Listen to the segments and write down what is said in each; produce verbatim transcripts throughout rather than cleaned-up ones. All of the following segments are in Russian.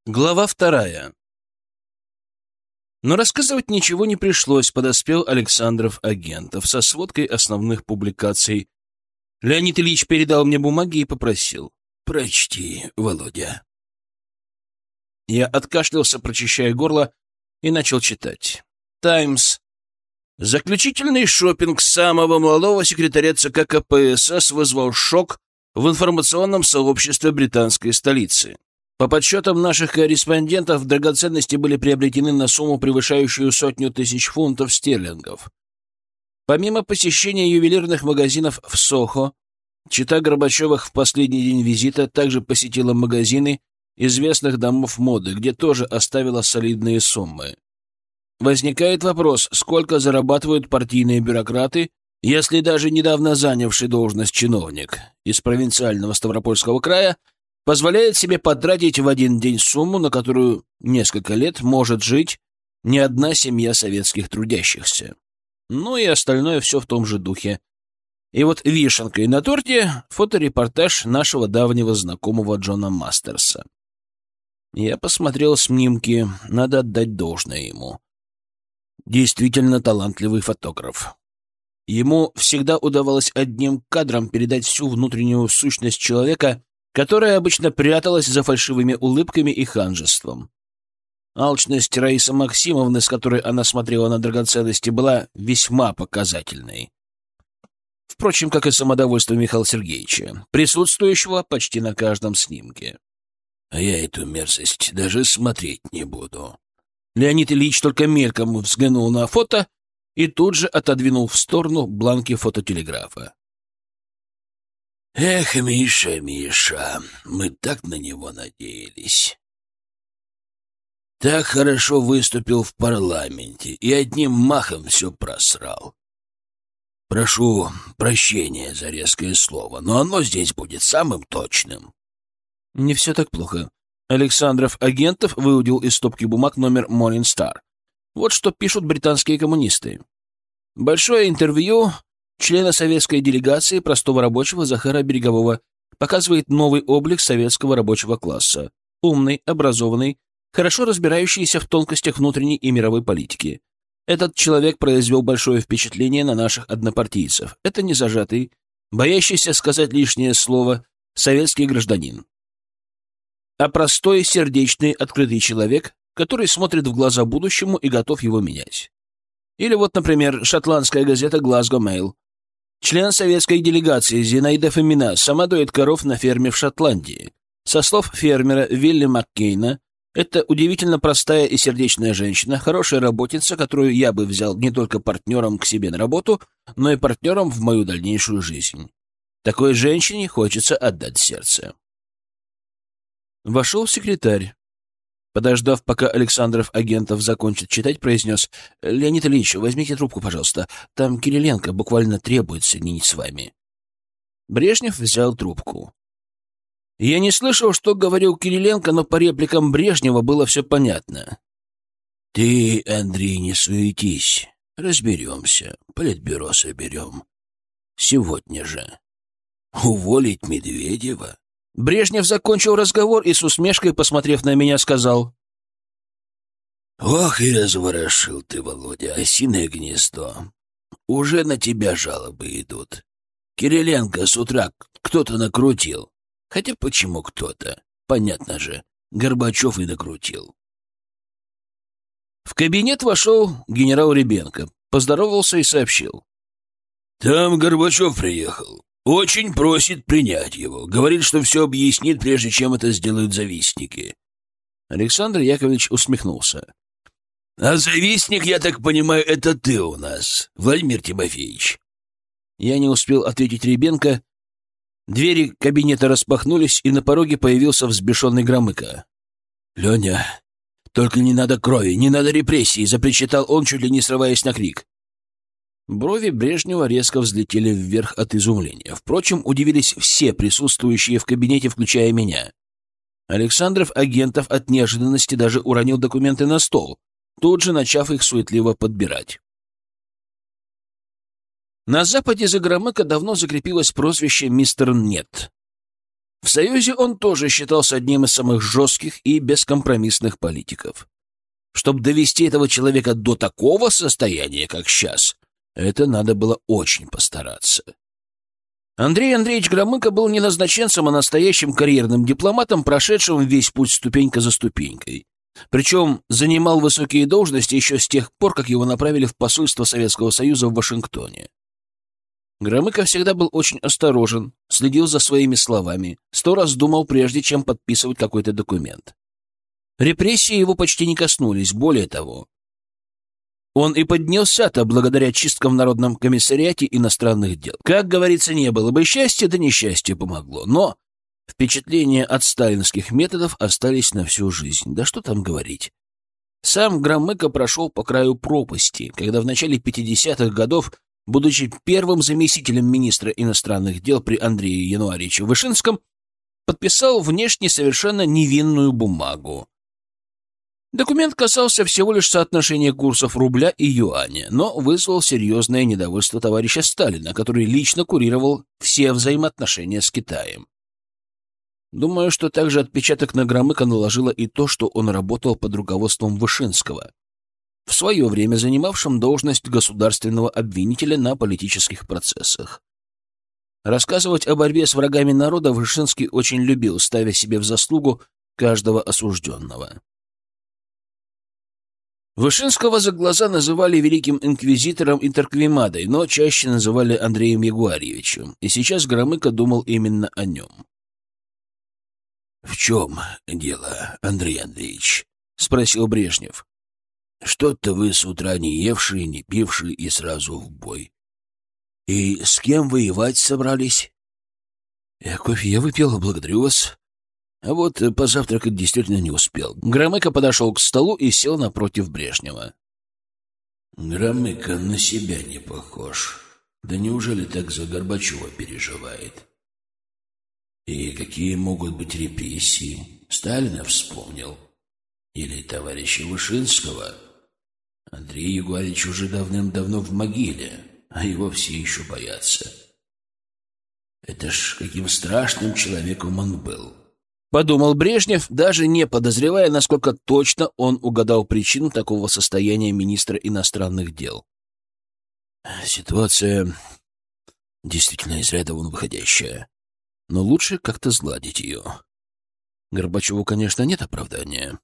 Глава вторая. Но рассказывать ничего не пришлось, подоспел Александров Агентов со сводкой основных публикаций. Леонид Ильич передал мне бумаги и попросил: «Прочти, Володя». Я откашлялся, прочищая горло, и начал читать. «Таймс. Заключительный шопинг самого молодого секретаря ЦК КПСС вызвал шок в информационном сообществе британской столицы. По подсчетам наших корреспондентов, драгоценности были приобретены на сумму, превышающую сотню тысяч фунтов стерлингов. Помимо посещения ювелирных магазинов в Сохо, чета Горбачевых в последний день визита также посетила магазины известных домов моды, где тоже оставила солидные суммы. Возникает вопрос, сколько зарабатывают партийные бюрократы, если даже недавно занявший должность чиновник из провинциального Ставропольского края позволяет себе потратить в один день сумму, на которую несколько лет может жить не одна семья советских трудящихся. Ну и остальное все в том же духе. И вот вишенкой на торте фоторепортаж нашего давнего знакомого Джона Мастерса. Я посмотрел снимки, надо отдать должное ему. Действительно талантливый фотограф. Ему всегда удавалось одним кадром передать всю внутреннюю сущность человека, которая обычно пряталась за фальшивыми улыбками и ханжеством. Алчность Раисы Максимовны, с которой она смотрела на драгоценности, была весьма показательной. Впрочем, как и самодовольство Михаила Сергеевича, присутствующего почти на каждом снимке. «А я эту мерзость даже смотреть не буду». Леонид Ильич только мельком взглянул на фото и тут же отодвинул в сторону бланки фототелеграфа. «Эх, Миша, Миша, мы так на него надеялись. Так хорошо выступил в парламенте и одним махом все просрал. Прошу прощения за резкое слово, но оно здесь будет самым точным». Не все так плохо. Александров Агентов выудил из стопки бумаг номер Morning Star. Вот что пишут британские коммунисты. Большое интервью члена советской делегации простого рабочего Захара Берегового показывает новый облик советского рабочего класса. Умный, образованный, хорошо разбирающийся в тонкостях внутренней и мировой политики. Этот человек произвел большое впечатление на наших однопартийцев. Это не зажатый, боящийся сказать лишнее слово советский гражданин, а простой, сердечный, открытый человек, который смотрит в глаза будущему и готов его менять. Или вот, например, шотландская газета «Глазго Мэйл». Член советской делегации Зинаида Фомина сама доит коров на ферме в Шотландии. Со слов фермера Вилли Маккейна, это удивительно простая и сердечная женщина, хорошая работница, которую я бы взял не только партнером к себе на работу, но и партнером в мою дальнейшую жизнь. Такой женщине хочется отдать сердце. Вошел секретарь. Подождав, пока Александров Агентов закончит читать, произнес: «Леонид Ильич, возьмите трубку, пожалуйста. Там Кириленко буквально требует соединить с вами». Брежнев взял трубку. Я не слышал, что говорил Кириленко, но по репликам Брежнева было все понятно. «Ты, Андрей, не суетись. Разберемся. Политбюро соберем. Сегодня же. Уволить Медведева?» Брежнев закончил разговор и с усмешкой, посмотрев на меня, сказал: «Ох, и разворошил ты, Володя, осиное гнездо. Уже на тебя жалобы идут. Кириленко с утра кто-то накрутил. Хотя почему кто-то? Понятно же, Горбачев и накрутил». В кабинет вошел генерал Ребенко, поздоровался и сообщил: «Там Горбачев приехал. Очень просит принять его. Говорит, что все объяснит, прежде чем это сделают завистники». Александр Яковлевич усмехнулся. «А завистник, я так понимаю, это ты у нас, Владимир Тимофеевич». Я не успел ответить Ребенко. Двери кабинета распахнулись, и на пороге появился взбешенный Громыко. «Леня, только не надо крови, не надо репрессий», — запричитал он, чуть ли не срываясь на крик. Брови Брежнева резко взлетели вверх от изумления. Впрочем, удивились все присутствующие в кабинете, включая меня. Александров Агентов от неожиданности даже уронил документы на стол, тут же начав их суетливо подбирать. На Западе за Громыко давно закрепилось прозвище «Мистер Нет». В Союзе он тоже считался одним из самых жестких и бескомпромиссных политиков. Чтобы довести этого человека до такого состояния, как сейчас, это надо было очень постараться. Андрей Андреевич Громыко был не назначенцем, а настоящим карьерным дипломатом, прошедшим весь путь ступенька за ступенькой. Причем занимал высокие должности еще с тех пор, как его направили в посольство Советского Союза в Вашингтоне. Громыко всегда был очень осторожен, следил за своими словами, сто раз думал, прежде чем подписывать какой-то документ. Репрессии его почти не коснулись, более того. Он и поднялся-то благодаря чисткам в Народном комиссариате иностранных дел. Как говорится, не было бы счастья, да несчастье помогло. Но впечатления от сталинских методов остались на всю жизнь. Да что там говорить. Сам Громыко прошел по краю пропасти, когда в начале пятидесятых годов, будучи первым заместителем министра иностранных дел при Андрее Януарьевиче Вышинском, подписал внешне совершенно невинную бумагу. Документ касался всего лишь соотношения курсов рубля и юаня, но вызвал серьезное недовольство товарища Сталина, который лично курировал все взаимоотношения с Китаем. Думаю, что также отпечаток на Громыко наложило и то, что он работал под руководством Вышинского, в свое время занимавшим должность государственного обвинителя на политических процессах. Рассказывать о борьбе с врагами народа Вышинский очень любил, ставя себе в заслугу каждого осужденного. Вышинского за глаза называли великим инквизитором и Торквемадой, но чаще называли Андреем Ягуарьевичем, и сейчас Громыко думал именно о нем. — В чем дело, Андрей Андреевич? — спросил Брежнев. — Что-то вы с утра не евшие, не пившие и сразу в бой. И с кем воевать собрались? — Я кофе я выпил, благодарю вас. А вот позавтракать действительно не успел. Громыко подошел к столу и сел напротив Брежнева. Громыко на себя не похож. Да неужели так за Горбачева переживает? И какие могут быть репрессии? Сталина вспомнил? Или товарища Вышинского? Андрей Егорович уже давным-давно в могиле, а его все еще боятся. Это ж каким страшным человеком он был. Подумал Брежнев, даже не подозревая, насколько точно он угадал причину такого состояния министра иностранных дел. Ситуация действительно из ряда вон выходящая, но лучше как-то сгладить ее. Горбачеву, конечно, нет оправдания.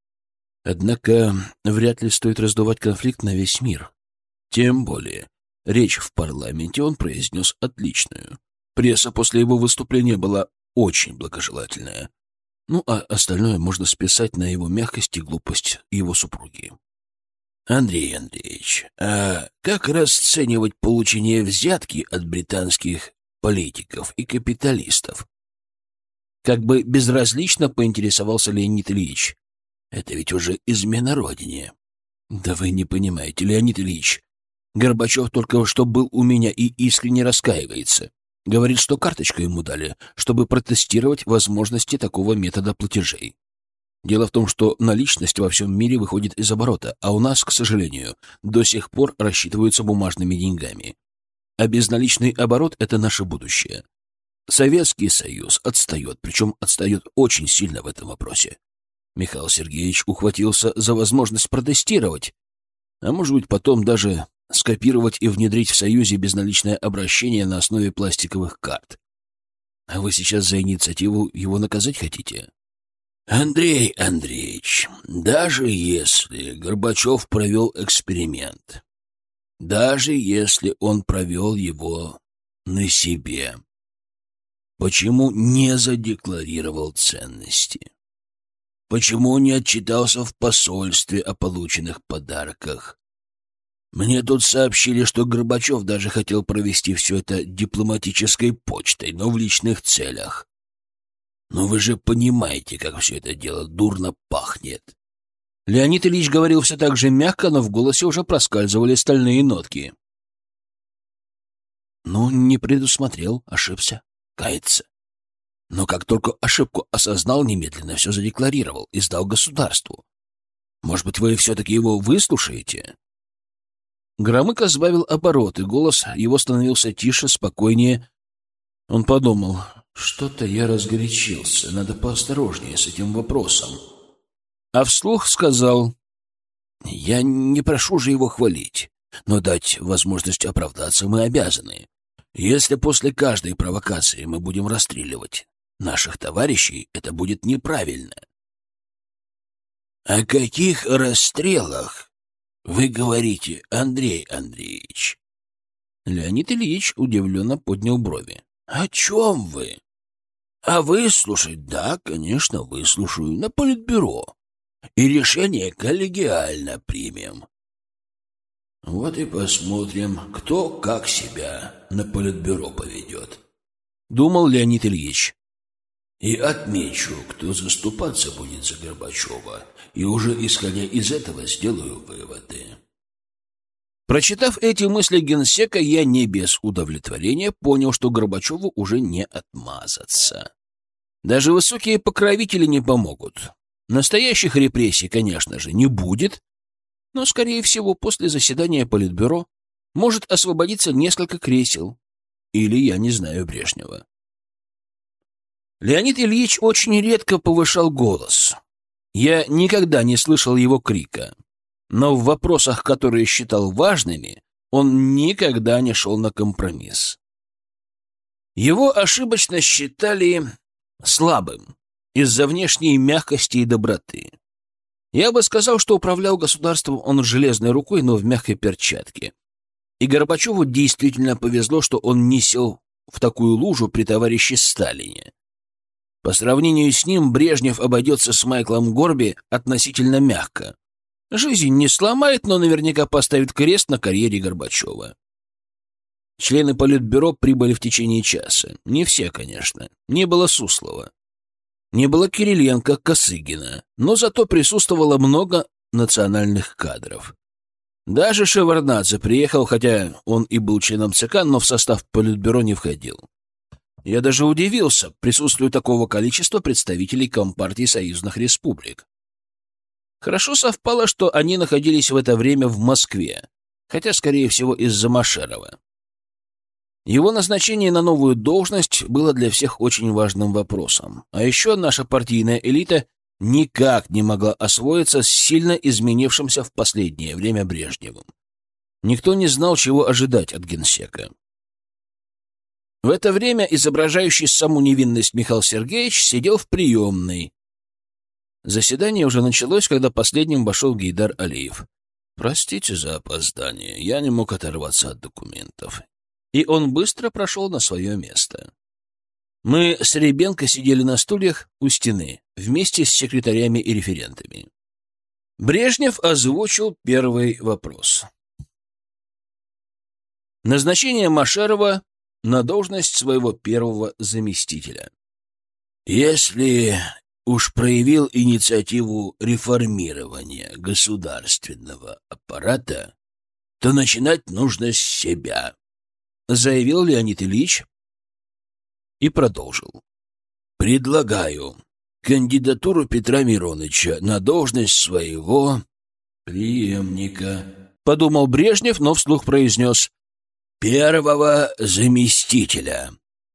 Однако вряд ли стоит раздувать конфликт на весь мир. Тем более, речь в парламенте он произнес отличную. Пресса после его выступления была очень благожелательная. Ну, а остальное можно списать на его мягкость и глупость его супруги. Андрей Андреевич, а как расценивать получение взятки от британских политиков и капиталистов? Как бы безразлично поинтересовался Леонид Ильич. Это ведь уже измена родине. Да вы не понимаете, Леонид Ильич. Горбачев только что был у меня и искренне раскаивается. Говорит, что карточку ему дали, чтобы протестировать возможности такого метода платежей. Дело в том, что наличность во всем мире выходит из оборота, а у нас, к сожалению, до сих пор рассчитываются бумажными деньгами. А безналичный оборот — это наше будущее. Советский Союз отстает, причем отстает очень сильно в этом вопросе. Михаил Сергеевич ухватился за возможность протестировать, а может быть потом даже скопировать и внедрить в Союзе безналичное обращение на основе пластиковых карт. А вы сейчас за инициативу его наказать хотите? Андрей Андреевич, даже если Горбачев провел эксперимент, даже если он провел его на себе, почему не задекларировал ценности? Почему не отчитался в посольстве о полученных подарках? Мне тут сообщили, что Горбачев даже хотел провести все это дипломатической почтой, но в личных целях. Но вы же понимаете, как все это дело дурно пахнет. Леонид Ильич говорил все так же мягко, но в голосе уже проскальзывали стальные нотки. Ну, не предусмотрел, ошибся, кается. Но как только ошибку осознал, немедленно все задекларировал и сдал государству. Может быть, вы все-таки его выслушаете? Громыко сбавил обороты, голос его становился тише, спокойнее. Он подумал, Что-то я разгорячился. Надо поосторожнее с этим вопросом. А вслух сказал: я не прошу же его хвалить, но дать возможность оправдаться мы обязаны. Если после каждой провокации мы будем расстреливать наших товарищей, это будет неправильно. О каких расстрелах вы говорите, Андрей Андреевич? Леонид Ильич удивленно поднял брови. О чем вы? А выслушать? Да, конечно, выслушаю. На политбюро. И решение коллегиально примем. Вот и посмотрим, кто как себя на политбюро поведет. Думал Леонид Ильич. И отмечу, кто заступаться будет за Горбачева, и уже исходя из этого сделаю выводы. Прочитав эти мысли генсека, я не без удовлетворения понял, что Горбачеву уже не отмазаться. Даже высокие покровители не помогут. Настоящих репрессий, конечно же, не будет, но, скорее всего, после заседания Политбюро может освободиться несколько кресел. Или я не знаю Брежнева. Леонид Ильич очень редко повышал голос. Я никогда не слышал его крика. Но в вопросах, которые считал важными, он никогда не шел на компромисс. Его ошибочно считали слабым из-за внешней мягкости и доброты. Я бы сказал, что управлял государством он железной рукой, но в мягкой перчатке. И Горбачеву действительно повезло, что он не сел в такую лужу при товарище Сталине. По сравнению с ним Брежнев обойдется с Майклом Горби относительно мягко. Жизнь не сломает, но наверняка поставит крест на карьере Горбачева. Члены Политбюро прибыли в течение часа. Не все, конечно. Не было Суслова. Не было Кириленко, Косыгина. Но зато присутствовало много национальных кадров. Даже Шеварднадзе приехал, хотя он и был членом ЦК, но в состав Политбюро не входил. Я даже удивился присутствию такого количества представителей Компартии союзных республик. Хорошо совпало, что они находились в это время в Москве, хотя, скорее всего, из-за Машерова. Его назначение на новую должность было для всех очень важным вопросом. А еще наша партийная элита никак не могла освоиться с сильно изменившимся в последнее время Брежневым. Никто не знал, чего ожидать от генсека. В это время изображающий саму невинность Михаил Сергеевич сидел в приемной. Заседание уже началось, когда последним вошел Гейдар Алиев. «Простите за опоздание, я не мог оторваться от документов». И он быстро прошел на свое место. Мы с Ребенко сидели на стульях у стены, вместе с секретарями и референтами. Брежнев озвучил первый вопрос. Назначение Машерова на должность своего первого заместителя. Если уж проявил инициативу реформирования государственного аппарата, то начинать нужно с себя, заявил Леонид Ильич и продолжил. Предлагаю кандидатуру Петра Мироныча на должность своего преемника, подумал Брежнев, но вслух произнес: первого заместителя.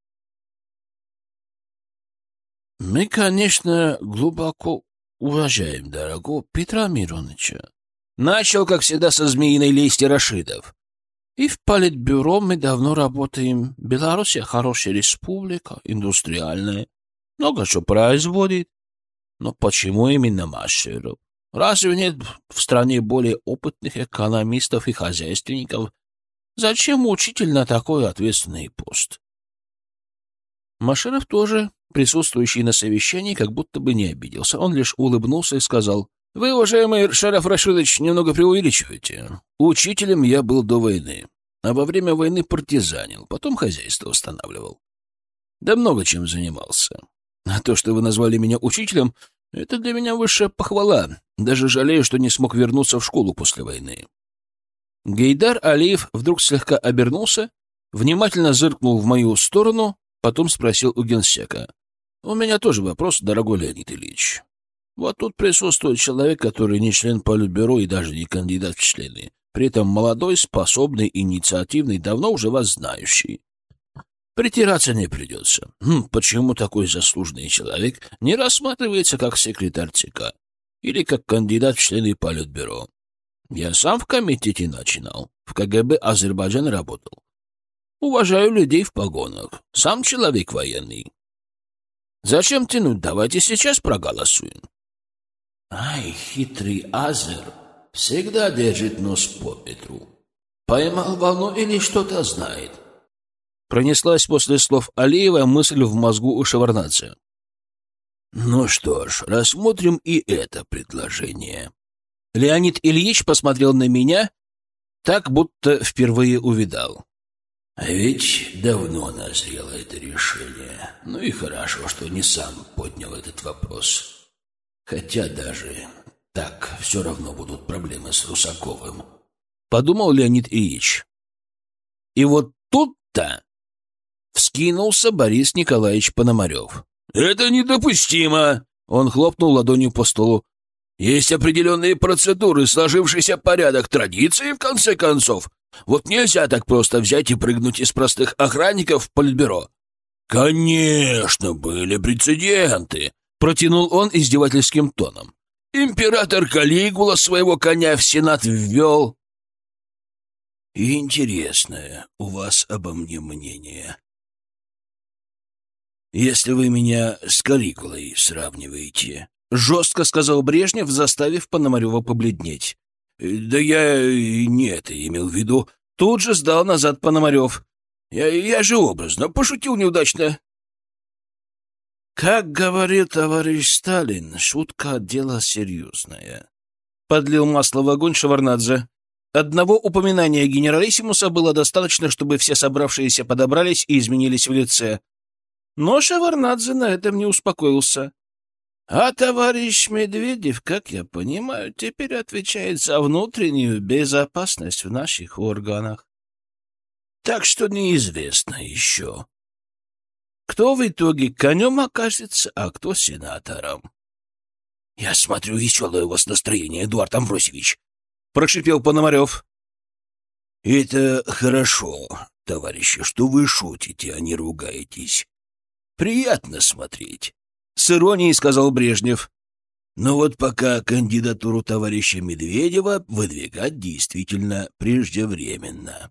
Мы, конечно, глубоко уважаем дорогого Петра Мироныча. Начал, как всегда, со змеиной лести Рашидов. И в Политбюро мы давно работаем. Белоруссия хорошая республика, индустриальная, много чего производит. Но почему именно Машеров? Разве нет в стране более опытных экономистов и хозяйственников? Зачем учитель на такой ответственный пост? Машеров тоже, присутствующий на совещании, как будто бы не обиделся. Он лишь улыбнулся и сказал: «Вы, уважаемый Шараф Рашидович, немного преувеличиваете. Учителем я был до войны, а во время войны партизанил, потом хозяйство восстанавливал. Да много чем занимался. А то, что вы назвали меня учителем, это для меня высшая похвала. Даже жалею, что не смог вернуться в школу после войны». Гейдар Алиев вдруг слегка обернулся, внимательно зыркнул в мою сторону, потом спросил у генсека: «У меня тоже вопрос, дорогой Леонид Ильич. Вот тут присутствует человек, который не член Политбюро и даже не кандидат в члены, при этом молодой, способный, инициативный, давно уже вас знающий. Притираться не придется. Хм, почему такой заслуженный человек не рассматривается как секретарь ЦК или как кандидат в члены Политбюро? Я сам в комитете начинал, в КГБ Азербайджана работал. Уважаю людей в погонах. Сам человек военный. Зачем тянуть? Давайте сейчас проголосуем. Ай, хитрый Азер всегда держит нос по ветру. Поймал волну или что-то знает. Пронеслась после слов Алиева мысль в мозгу у Шеварднадзе. Ну что ж, рассмотрим и это предложение. Леонид Ильич посмотрел на меня, так будто впервые увидал. А ведь давно назрело это решение. Ну и хорошо, что не сам поднял этот вопрос. Хотя даже так все равно будут проблемы с Русаковым. Подумал Леонид Ильич. И вот тут-то вскинулся Борис Николаевич Пономарев. «Это недопустимо!» Он хлопнул ладонью по столу. «Есть определенные процедуры, сложившийся порядок, традиции, в конце концов. Вот нельзя так просто взять и прыгнуть из простых охранников в Политбюро». «Конечно, были прецеденты!» — протянул он издевательским тоном. «Император Калигула своего коня в Сенат ввел». «Интересное у вас обо мне мнение. Если вы меня с Калигулой сравниваете», — жестко сказал Брежнев, заставив Пономарева побледнеть. «Да я не это имел в виду». Тут же сдал назад Пономарев. «Я, я же образно, пошутил неудачно». «Как говорил товарищ Сталин, шутка — дело серьезное», — подлил масло в огонь Шеварднадзе. Одного упоминания генералиссимуса было достаточно, чтобы все собравшиеся подобрались и изменились в лице. Но Шеварднадзе на этом не успокоился. А товарищ Медведев, как я понимаю, теперь отвечает за внутреннюю безопасность в наших органах. Так что неизвестно еще, кто в итоге конем окажется, а кто сенатором. — Я смотрю, веселое у вас настроение, Эдуард Амвросевич, — прошипел Пономарев. — Это хорошо, товарищи, что вы шутите, а не ругаетесь. Приятно смотреть, — с иронией сказал Брежнев. Но вот пока кандидатуру товарища Медведева выдвигать действительно преждевременно.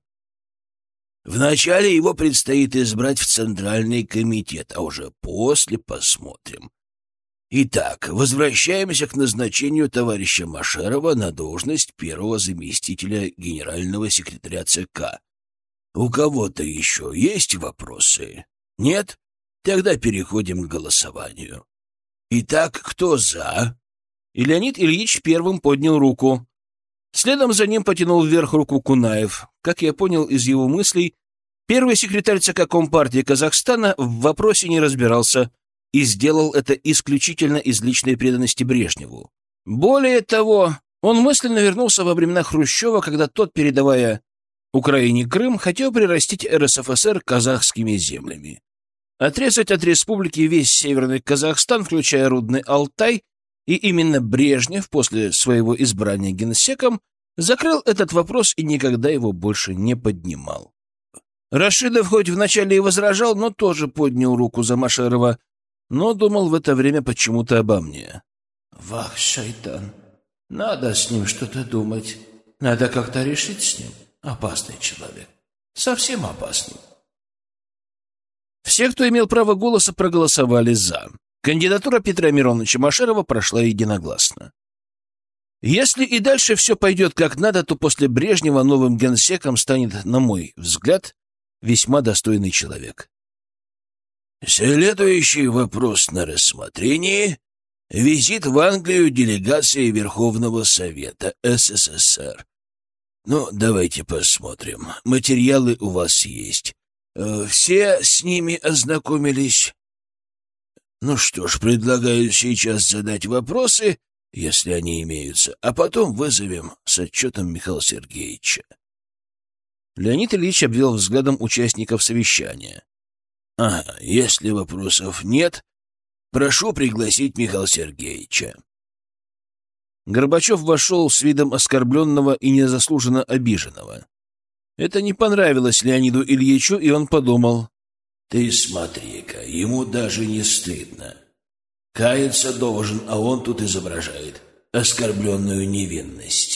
Вначале его предстоит избрать в Центральный комитет, а уже после посмотрим. Итак, возвращаемся к назначению товарища Машерова на должность первого заместителя генерального секретаря ЦК. У кого-то еще есть вопросы? Нет? Тогда переходим к голосованию. Итак, кто за? И Леонид Ильич первым поднял руку. Следом за ним потянул вверх руку Кунаев. Как я понял из его мыслей, первый секретарь ЦК Компартии Казахстана в вопросе не разбирался и сделал это исключительно из личной преданности Брежневу. Более того, он мысленно вернулся во времена Хрущева, когда тот, передавая Украине Крым, хотел прирастить РСФСР казахскими землями. Отрезать от республики весь Северный Казахстан, включая Рудный Алтай, и именно Брежнев после своего избрания генсеком закрыл этот вопрос и никогда его больше не поднимал. Рашидов хоть вначале и возражал, но тоже поднял руку за Машерова, но думал в это время почему-то обо мне. «Вах, шайтан, надо с ним что-то думать. Надо как-то решить с ним. Опасный человек. Совсем опасный». Все, кто имел право голоса, проголосовали «за». Кандидатура Петра Мироновича Машерова прошла единогласно. Если и дальше все пойдет как надо, то после Брежнева новым генсеком станет, на мой взгляд, весьма достойный человек. Следующий вопрос на рассмотрении — визит в Англию делегации Верховного Совета СССР. Ну, давайте посмотрим. Материалы у вас есть. Все с ними ознакомились? Ну что ж, предлагаю сейчас задать вопросы, если они имеются, а потом вызовем с отчетом Михаила Сергеевича. Леонид Ильич обвел взглядом участников совещания. Ага, если вопросов нет, прошу пригласить Михаила Сергеевича. Горбачев вошел с видом оскорбленного и незаслуженно обиженного. Это не понравилось Леониду Ильичу, и он подумал: Ты смотри-ка, ему даже не стыдно. Каяться должен, а он тут изображает оскорбленную невинность.